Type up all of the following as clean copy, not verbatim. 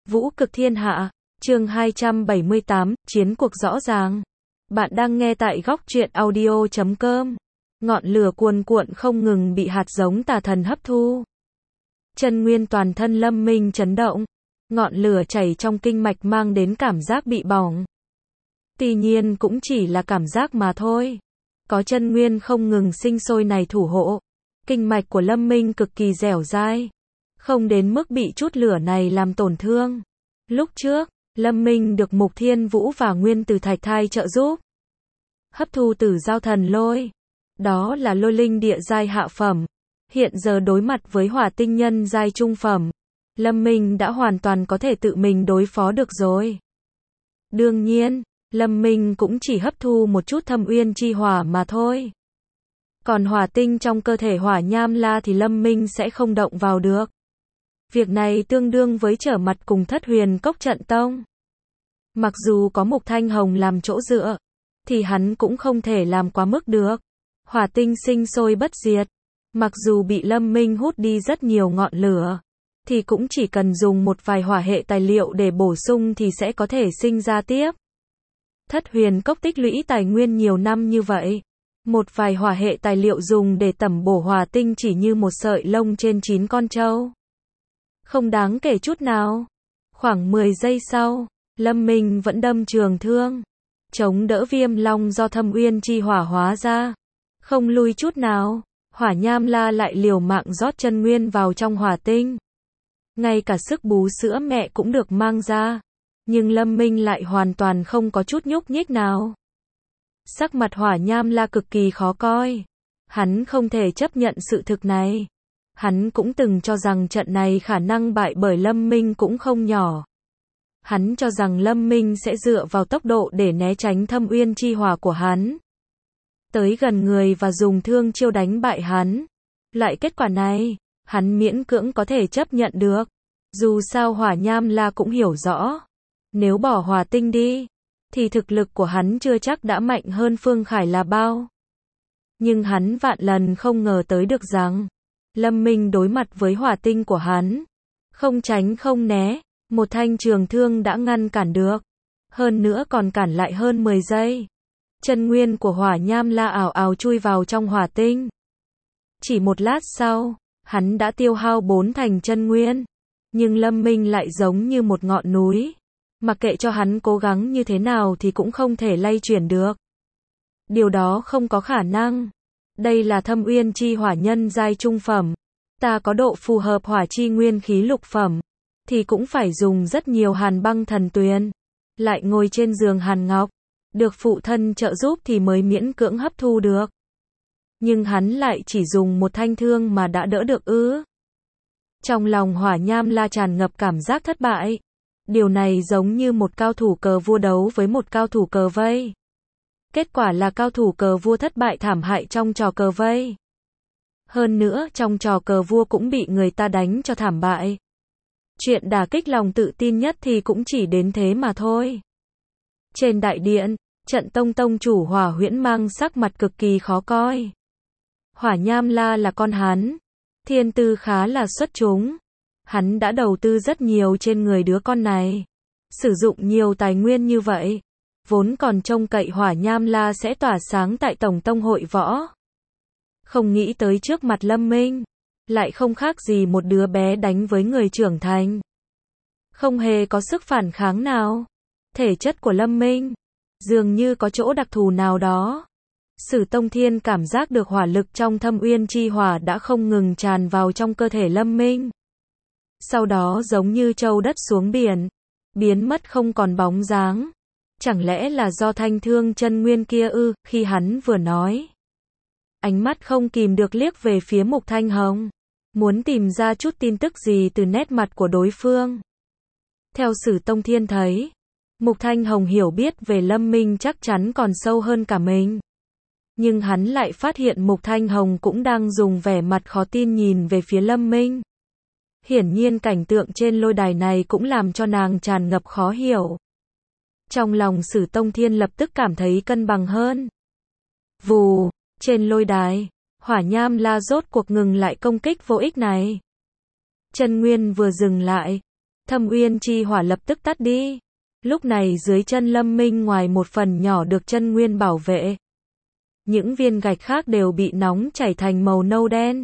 Vũ cực thiên hạ, chương 278, chiến cuộc rõ ràng. Bạn đang nghe tại góc truyện audio.com. Ngọn lửa cuồn cuộn không ngừng bị hạt giống tà thần hấp thu. Chân nguyên toàn thân Lâm Minh chấn động. Ngọn lửa chảy trong kinh mạch mang đến cảm giác bị bỏng. Tuy nhiên cũng chỉ là cảm giác mà thôi. Có chân nguyên không ngừng sinh sôi này thủ hộ. Kinh mạch của Lâm Minh cực kỳ dẻo dai. Không đến mức bị chút lửa này làm tổn thương. Lúc trước, Lâm Minh được Mục Thiên Vũ và Nguyên Tử Thạch Thai trợ giúp. Hấp thu Tử Giao Thần Lôi. Đó là lôi linh địa giai hạ phẩm. Hiện giờ đối mặt với hỏa tinh nhân giai trung phẩm. Lâm Minh đã hoàn toàn có thể tự mình đối phó được rồi. Đương nhiên, Lâm Minh cũng chỉ hấp thu một chút thâm uyên chi hỏa mà thôi. Còn hỏa tinh trong cơ thể Hỏa Nham La thì Lâm Minh sẽ không động vào được. Việc này tương đương với trở mặt cùng Thất Huyền Cốc trận tông. Mặc dù có Mục Thanh Hồng làm chỗ dựa, thì hắn cũng không thể làm quá mức được. Hỏa tinh sinh sôi bất diệt. Mặc dù bị Lâm Minh hút đi rất nhiều ngọn lửa, thì cũng chỉ cần dùng một vài hỏa hệ tài liệu để bổ sung thì sẽ có thể sinh ra tiếp. Thất Huyền Cốc tích lũy tài nguyên nhiều năm như vậy. Một vài hỏa hệ tài liệu dùng để tẩm bổ hỏa tinh chỉ như một sợi lông trên 9 con trâu. Không đáng kể chút nào. Khoảng 10 giây sau, Lâm Minh vẫn đâm trường thương. Chống đỡ viêm long do thâm uyên chi hỏa hóa ra. Không lui chút nào, Hỏa Nham La lại liều mạng rót chân nguyên vào trong hỏa tinh. Ngay cả sức bú sữa mẹ cũng được mang ra. Nhưng Lâm Minh lại hoàn toàn không có chút nhúc nhích nào. Sắc mặt Hỏa Nham La cực kỳ khó coi. Hắn không thể chấp nhận sự thực này. Hắn cũng từng cho rằng trận này khả năng bại bởi Lâm Minh cũng không nhỏ. Hắn cho rằng Lâm Minh sẽ dựa vào tốc độ để né tránh thâm uyên chi hỏa của hắn. Tới gần người và dùng thương chiêu đánh bại hắn. Loại kết quả này, hắn miễn cưỡng có thể chấp nhận được. Dù sao Hỏa Nham La cũng hiểu rõ. Nếu bỏ hỏa tinh đi, thì thực lực của hắn chưa chắc đã mạnh hơn Phương Khải là bao. Nhưng hắn vạn lần không ngờ tới được rằng, Lâm Minh đối mặt với hỏa tinh của hắn. Không tránh không né, một thanh trường thương đã ngăn cản được. Hơn nữa còn cản lại hơn 10 giây. Chân nguyên của Hỏa Nham La ảo ảo chui vào trong hỏa tinh. Chỉ một lát sau, hắn đã tiêu hao 4 thành chân nguyên. Nhưng Lâm Minh lại giống như một ngọn núi. Mặc kệ cho hắn cố gắng như thế nào thì cũng không thể lay chuyển được. Điều đó không có khả năng. Đây là thâm uyên chi hỏa nhân giai trung phẩm. Ta có độ phù hợp hỏa chi nguyên khí lục phẩm. Thì cũng phải dùng rất nhiều hàn băng thần tuyền. Lại ngồi trên giường hàn ngọc. Được phụ thân trợ giúp thì mới miễn cưỡng hấp thu được. Nhưng hắn lại chỉ dùng một thanh thương mà đã đỡ được ư. Trong lòng Hỏa Nham La tràn ngập cảm giác thất bại. Điều này giống như một cao thủ cờ vua đấu với một cao thủ cờ vây. Kết quả là cao thủ cờ vua thất bại thảm hại trong trò cờ vây. Hơn nữa trong trò cờ vua cũng bị người ta đánh cho thảm bại. Chuyện đả kích lòng tự tin nhất thì cũng chỉ đến thế mà thôi. Trên đại điện, trận tông tông chủ Hỏa Huyễn mang sắc mặt cực kỳ khó coi. Hỏa Nham La là con hắn. Thiên tư khá là xuất chúng. Hắn đã đầu tư rất nhiều trên người đứa con này. Sử dụng nhiều tài nguyên như vậy. Vốn còn trông cậy Hỏa Nham La sẽ tỏa sáng tại Tổng Tông Hội Võ. Không nghĩ tới trước mặt Lâm Minh. Lại không khác gì một đứa bé đánh với người trưởng thành. Không hề có sức phản kháng nào. Thể chất của Lâm Minh dường như có chỗ đặc thù nào đó. Sử Tông Thiên cảm giác được hỏa lực trong thâm uyên chi hỏa đã không ngừng tràn vào trong cơ thể Lâm Minh. Sau đó giống như trâu đất xuống biển, biến mất không còn bóng dáng. Chẳng lẽ là do thanh thương chân nguyên kia ư? Khi hắn vừa nói, ánh mắt không kìm được liếc về phía Mục Thanh Hồng, muốn tìm ra chút tin tức gì từ nét mặt của đối phương. Theo Sử Tông Thiên thấy, Mục Thanh Hồng hiểu biết về Lâm Minh chắc chắn còn sâu hơn cả mình. Nhưng hắn lại phát hiện Mục Thanh Hồng cũng đang dùng vẻ mặt khó tin nhìn về phía Lâm Minh. Hiển nhiên cảnh tượng trên lôi đài này cũng làm cho nàng tràn ngập khó hiểu. Trong lòng Sử Tông Thiên lập tức cảm thấy cân bằng hơn. Vù, trên lôi đài, Hỏa Nham La rốt cuộc ngừng lại công kích vô ích này. Chân nguyên vừa dừng lại, Thâm uyên chi hỏa lập tức tắt đi. Lúc này dưới chân Lâm Minh ngoài một phần nhỏ được chân nguyên bảo vệ, những viên gạch khác đều bị nóng chảy thành màu nâu đen.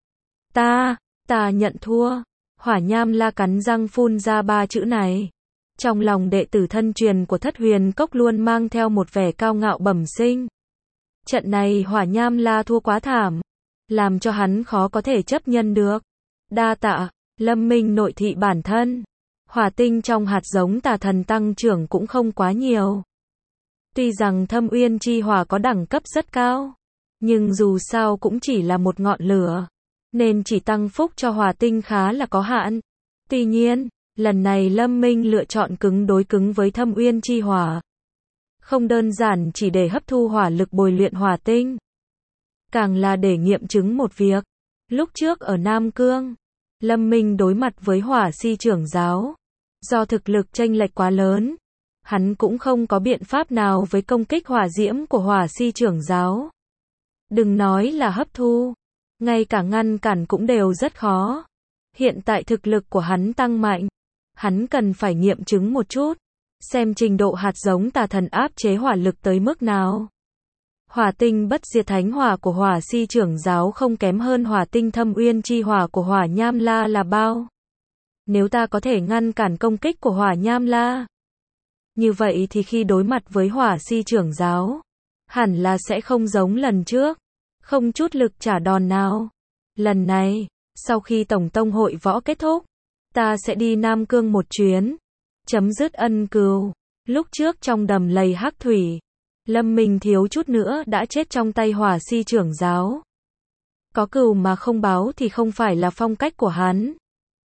Ta nhận thua. Hỏa Nham La cắn răng phun ra 3 chữ này. Trong lòng đệ tử thân truyền của Thất Huyền Cốc luôn mang theo một vẻ cao ngạo bẩm sinh. Trận này Hỏa Nham La thua quá thảm, làm cho hắn khó có thể chấp nhận được. Đa tạ. Lâm Minh nội thị bản thân. Hỏa tinh trong hạt giống tà thần tăng trưởng cũng không quá nhiều. Tuy rằng Thâm uyên chi hỏa có đẳng cấp rất cao, nhưng dù sao cũng chỉ là một ngọn lửa, nên chỉ tăng phúc cho hỏa tinh khá là có hạn. Tuy nhiên, lần này Lâm Minh lựa chọn cứng đối cứng với Thâm uyên chi hỏa. Không đơn giản chỉ để hấp thu hỏa lực bồi luyện hỏa tinh, càng là để nghiệm chứng một việc. Lúc trước ở Nam Cương, Lâm Minh đối mặt với Hỏa Si trưởng giáo. Do thực lực chênh lệch quá lớn, hắn cũng không có biện pháp nào với công kích hỏa diễm của Hỏa Si trưởng giáo. Đừng nói là hấp thu, ngay cả ngăn cản cũng đều rất khó. Hiện tại thực lực của hắn tăng mạnh, hắn cần phải nghiệm chứng một chút, xem trình độ hạt giống tà thần áp chế hỏa lực tới mức nào. Hỏa tinh bất diệt thánh hỏa của Hỏa Si trưởng giáo không kém hơn hỏa tinh thâm uyên chi hỏa của Hỏa Nham La là bao. Nếu ta có thể ngăn cản công kích của Hỏa Nham La, như vậy thì khi đối mặt với Hỏa Si trưởng giáo, hẳn là sẽ không giống lần trước, không chút lực trả đòn nào. Lần này, sau khi Tổng Tông hội võ kết thúc, ta sẽ đi Nam Cương một chuyến, chấm dứt ân cừu. Lúc trước trong đầm lầy hắc thủy, Lâm Minh thiếu chút nữa đã chết trong tay Hỏa Si trưởng giáo. Có cừu mà không báo thì không phải là phong cách của hắn.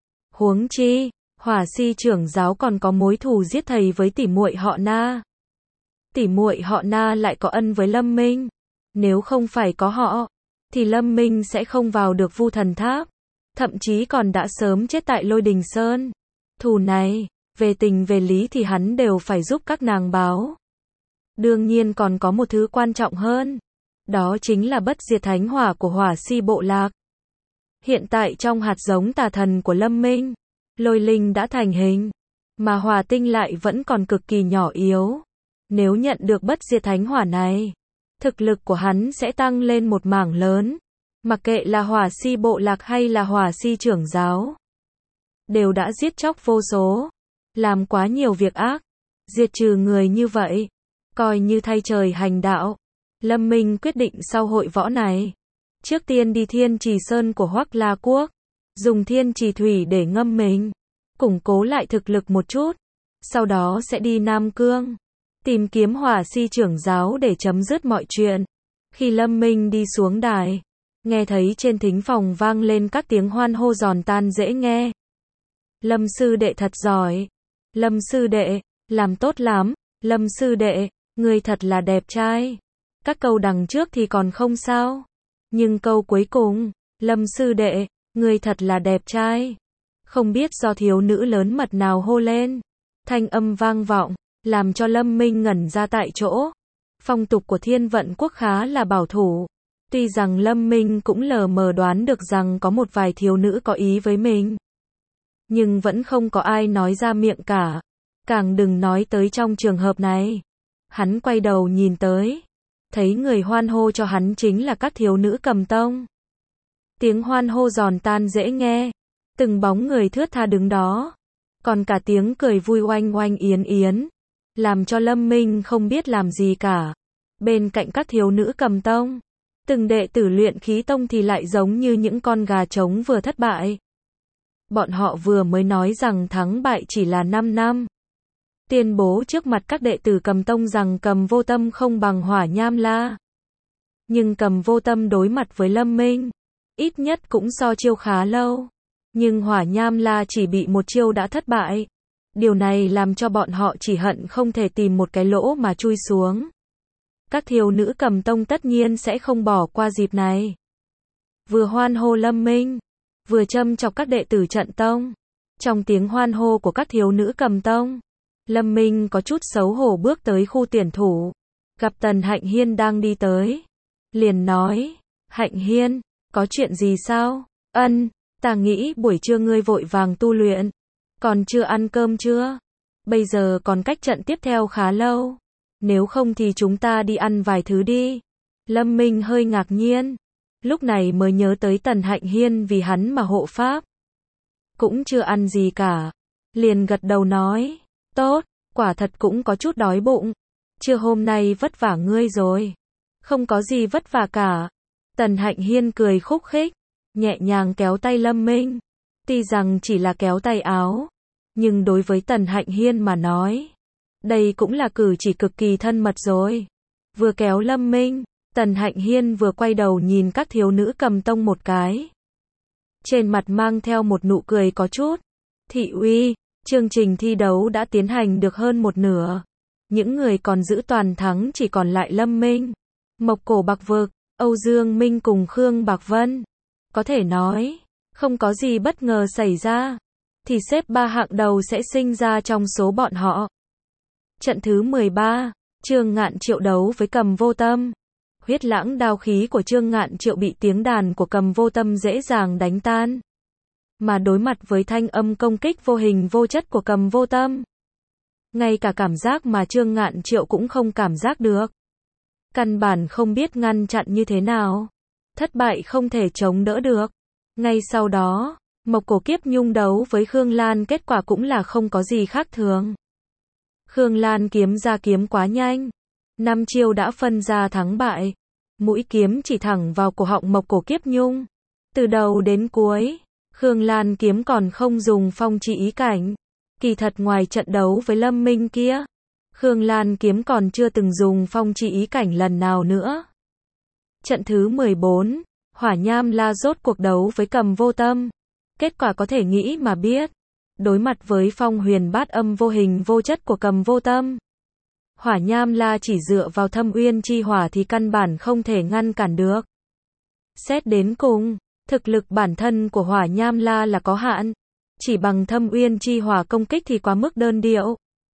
Huống chi, Hỏa Si trưởng giáo còn có mối thù giết thầy với tỷ muội họ Na. Tỷ muội họ Na lại có ân với Lâm Minh. Nếu không phải có họ, thì Lâm Minh sẽ không vào được Vu Thần Tháp, thậm chí còn đã sớm chết tại Lôi Đình Sơn. Thù này, về tình về lý thì hắn đều phải giúp các nàng báo. Đương nhiên còn có một thứ quan trọng hơn, đó chính là bất diệt thánh hỏa của Hỏa Si bộ lạc. Hiện tại trong hạt giống tà thần của Lâm Minh, lôi linh đã thành hình, mà hỏa tinh lại vẫn còn cực kỳ nhỏ yếu. Nếu nhận được bất diệt thánh hỏa này, thực lực của hắn sẽ tăng lên một mảng lớn. Mặc kệ là Hỏa Si bộ lạc hay là Hỏa Si trưởng giáo, đều đã giết chóc vô số, làm quá nhiều việc ác, diệt trừ người như vậy, coi như thay trời hành đạo. Lâm Minh quyết định sau hội võ này, trước tiên đi Thiên Trì Sơn của Hoắc La Quốc, dùng Thiên Trì Thủy để ngâm mình, củng cố lại thực lực một chút, sau đó sẽ đi Nam Cương, tìm kiếm Hỏa Si trưởng giáo để chấm dứt mọi chuyện. Khi Lâm Minh đi xuống đài, nghe thấy trên thính phòng vang lên các tiếng hoan hô giòn tan dễ nghe. Lâm sư đệ thật giỏi. Lâm sư đệ, làm tốt lắm. Lâm sư đệ, người thật là đẹp trai. Các câu đằng trước thì còn không sao, nhưng câu cuối cùng, Lâm sư đệ, người thật là đẹp trai. Không biết do thiếu nữ lớn mật nào hô lên. Thanh âm vang vọng, làm cho Lâm Minh ngẩn ra tại chỗ. Phong tục của Thiên Vận Quốc khá là bảo thủ. Tuy rằng Lâm Minh cũng lờ mờ đoán được rằng có một vài thiếu nữ có ý với mình, nhưng vẫn không có ai nói ra miệng cả. Càng đừng nói tới trong trường hợp này. Hắn quay đầu nhìn tới, thấy người hoan hô cho hắn chính là các thiếu nữ Cầm Tông. Tiếng hoan hô giòn tan dễ nghe, từng bóng người thướt tha đứng đó, còn cả tiếng cười vui oanh oanh yến yến, làm cho Lâm Minh không biết làm gì cả. Bên cạnh các thiếu nữ Cầm Tông, từng đệ tử luyện khí tông thì lại giống như những con gà trống vừa thất bại. Bọn họ vừa mới nói rằng thắng bại chỉ là 5 năm. Tuyên bố trước mặt các đệ tử Cầm Tông rằng Cầm Vô Tâm không bằng Hỏa Nham La. Nhưng Cầm Vô Tâm đối mặt với Lâm Minh, ít nhất cũng so chiêu khá lâu. Nhưng Hỏa Nham La chỉ bị một chiêu đã thất bại. Điều này làm cho bọn họ chỉ hận không thể tìm một cái lỗ mà chui xuống. Các thiếu nữ Cầm Tông tất nhiên sẽ không bỏ qua dịp này. Vừa hoan hô Lâm Minh, vừa châm chọc các đệ tử trận tông. Trong tiếng hoan hô của các thiếu nữ Cầm Tông, Lâm Minh có chút xấu hổ bước tới khu tuyển thủ, gặp Tần Hạnh Hiên đang đi tới. Liền nói, Hạnh Hiên, có chuyện gì sao? Ta nghĩ buổi trưa ngươi vội vàng tu luyện, Còn chưa ăn cơm chưa? Bây giờ còn cách trận tiếp theo khá lâu. Nếu không thì chúng ta đi ăn vài thứ đi. Lâm Minh hơi ngạc nhiên. Lúc này mới nhớ tới Tần Hạnh Hiên vì hắn mà hộ pháp. Cũng chưa ăn gì cả. Liền gật đầu nói. Tốt, quả thật cũng có chút đói bụng. Trưa hôm nay vất vả ngươi rồi. Không có gì vất vả cả. Tần Hạnh Hiên cười khúc khích. Nhẹ nhàng kéo tay Lâm Minh. Tuy rằng chỉ là kéo tay áo. Nhưng đối với Tần Hạnh Hiên mà nói. Đây cũng là cử chỉ cực kỳ thân mật rồi. Vừa kéo Lâm Minh. Tần Hạnh Hiên vừa quay đầu nhìn các thiếu nữ cầm tông một cái. Trên mặt mang theo một nụ cười có chút. Thị uy, chương trình thi đấu đã tiến hành được hơn một nửa. Những người còn giữ toàn thắng chỉ còn lại Lâm Minh, Mộc Cổ Bạc Vực, Âu Dương Minh cùng Khương Bạc Vân. Có thể nói, không có gì bất ngờ xảy ra, thì xếp 3 hạng đầu sẽ sinh ra trong số bọn họ. Trận thứ 13, Trương Ngạn Triệu đấu với Cầm Vô Tâm. Huyết lãng đao khí của Trương Ngạn Triệu bị tiếng đàn của Cầm Vô Tâm dễ dàng đánh tan. Mà đối mặt với thanh âm công kích vô hình vô chất của Cầm Vô Tâm. Ngay cả cảm giác mà Trương Ngạn Triệu cũng không cảm giác được. Căn bản không biết ngăn chặn như thế nào. Thất bại không thể chống đỡ được. Ngay sau đó, Mộc Cổ Kiếp Nhung đấu với Khương Lan kết quả cũng là không có gì khác thường. Khương Lan kiếm ra kiếm quá nhanh. 5 chiêu đã phân ra thắng bại. Mũi kiếm chỉ thẳng vào cổ họng Mộc Cổ Kiếp Nhung. Từ đầu đến cuối, Khương Lan kiếm còn không dùng phong trị ý cảnh. Kỳ thật ngoài trận đấu với Lâm Minh kia, Khương Lan kiếm còn chưa từng dùng phong trị ý cảnh lần nào nữa. Trận thứ 14, Hỏa Nham La rốt cuộc đấu với Cầm Vô Tâm. Kết quả có thể nghĩ mà biết. Đối mặt với phong huyền bát âm vô hình vô chất của Cầm Vô Tâm, Hỏa Nham La chỉ dựa vào Thâm Uyên chi hỏa thì căn bản không thể ngăn cản được. Xét đến cùng, thực lực bản thân của Hỏa Nham La là có hạn. Chỉ bằng Thâm Uyên chi hỏa công kích thì quá mức đơn điệu.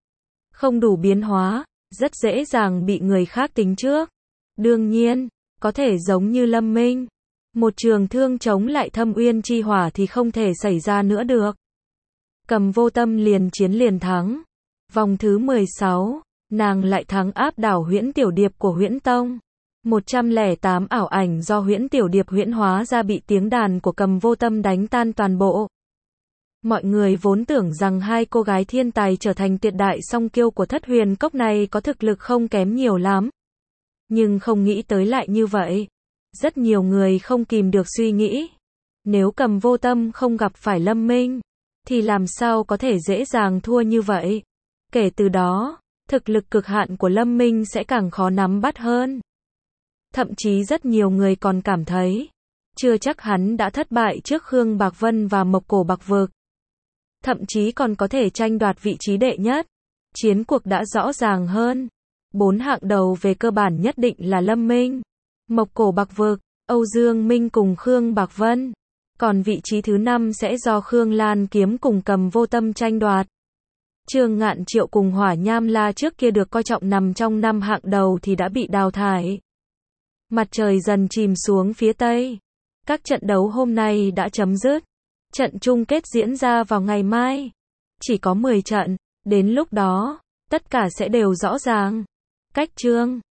Không đủ biến hóa, rất dễ dàng bị người khác tính trước. Đương nhiên, có thể giống như Lâm Minh. Một trường thương chống lại Thâm Uyên chi hỏa thì không thể xảy ra nữa được. Cầm Vô Tâm liền chiến liền thắng. Vòng thứ 16, nàng lại thắng áp đảo Huyễn Tiểu Điệp của Huyễn Tông. 108 ảo ảnh do Huyễn Tiểu Điệp huyễn hóa ra bị tiếng đàn của Cầm Vô Tâm đánh tan toàn bộ. Mọi người vốn tưởng rằng hai cô gái thiên tài trở thành tuyệt đại song kiêu của Thất Huyền Cốc này có thực lực không kém nhiều lắm. Nhưng không nghĩ tới lại như vậy. Rất nhiều người không kìm được suy nghĩ. Nếu Cầm Vô Tâm không gặp phải Lâm Minh, thì làm sao có thể dễ dàng thua như vậy? Kể từ đó, thực lực cực hạn của Lâm Minh sẽ càng khó nắm bắt hơn. Thậm chí rất nhiều người còn cảm thấy, chưa chắc hắn đã thất bại trước Khương Bạc Vân và Mộc Cổ Bạc Vực. Thậm chí còn có thể tranh đoạt vị trí đệ nhất. Chiến cuộc đã rõ ràng hơn. 4 hạng đầu về cơ bản nhất định là Lâm Minh, Mộc Cổ Bạc Vực, Âu Dương Minh cùng Khương Bạc Vân. Còn vị trí thứ 5 sẽ do Khương Lan kiếm cùng Cầm Vô Tâm tranh đoạt. Trương Ngạn Triệu cùng Hỏa Nham La trước kia được coi trọng nằm trong 5 hạng đầu thì đã bị đào thải. Mặt trời dần chìm xuống phía tây. Các trận đấu hôm nay đã chấm dứt. Trận chung kết diễn ra vào ngày mai. Chỉ có 10 trận, đến lúc đó, tất cả sẽ đều rõ ràng. Cách chương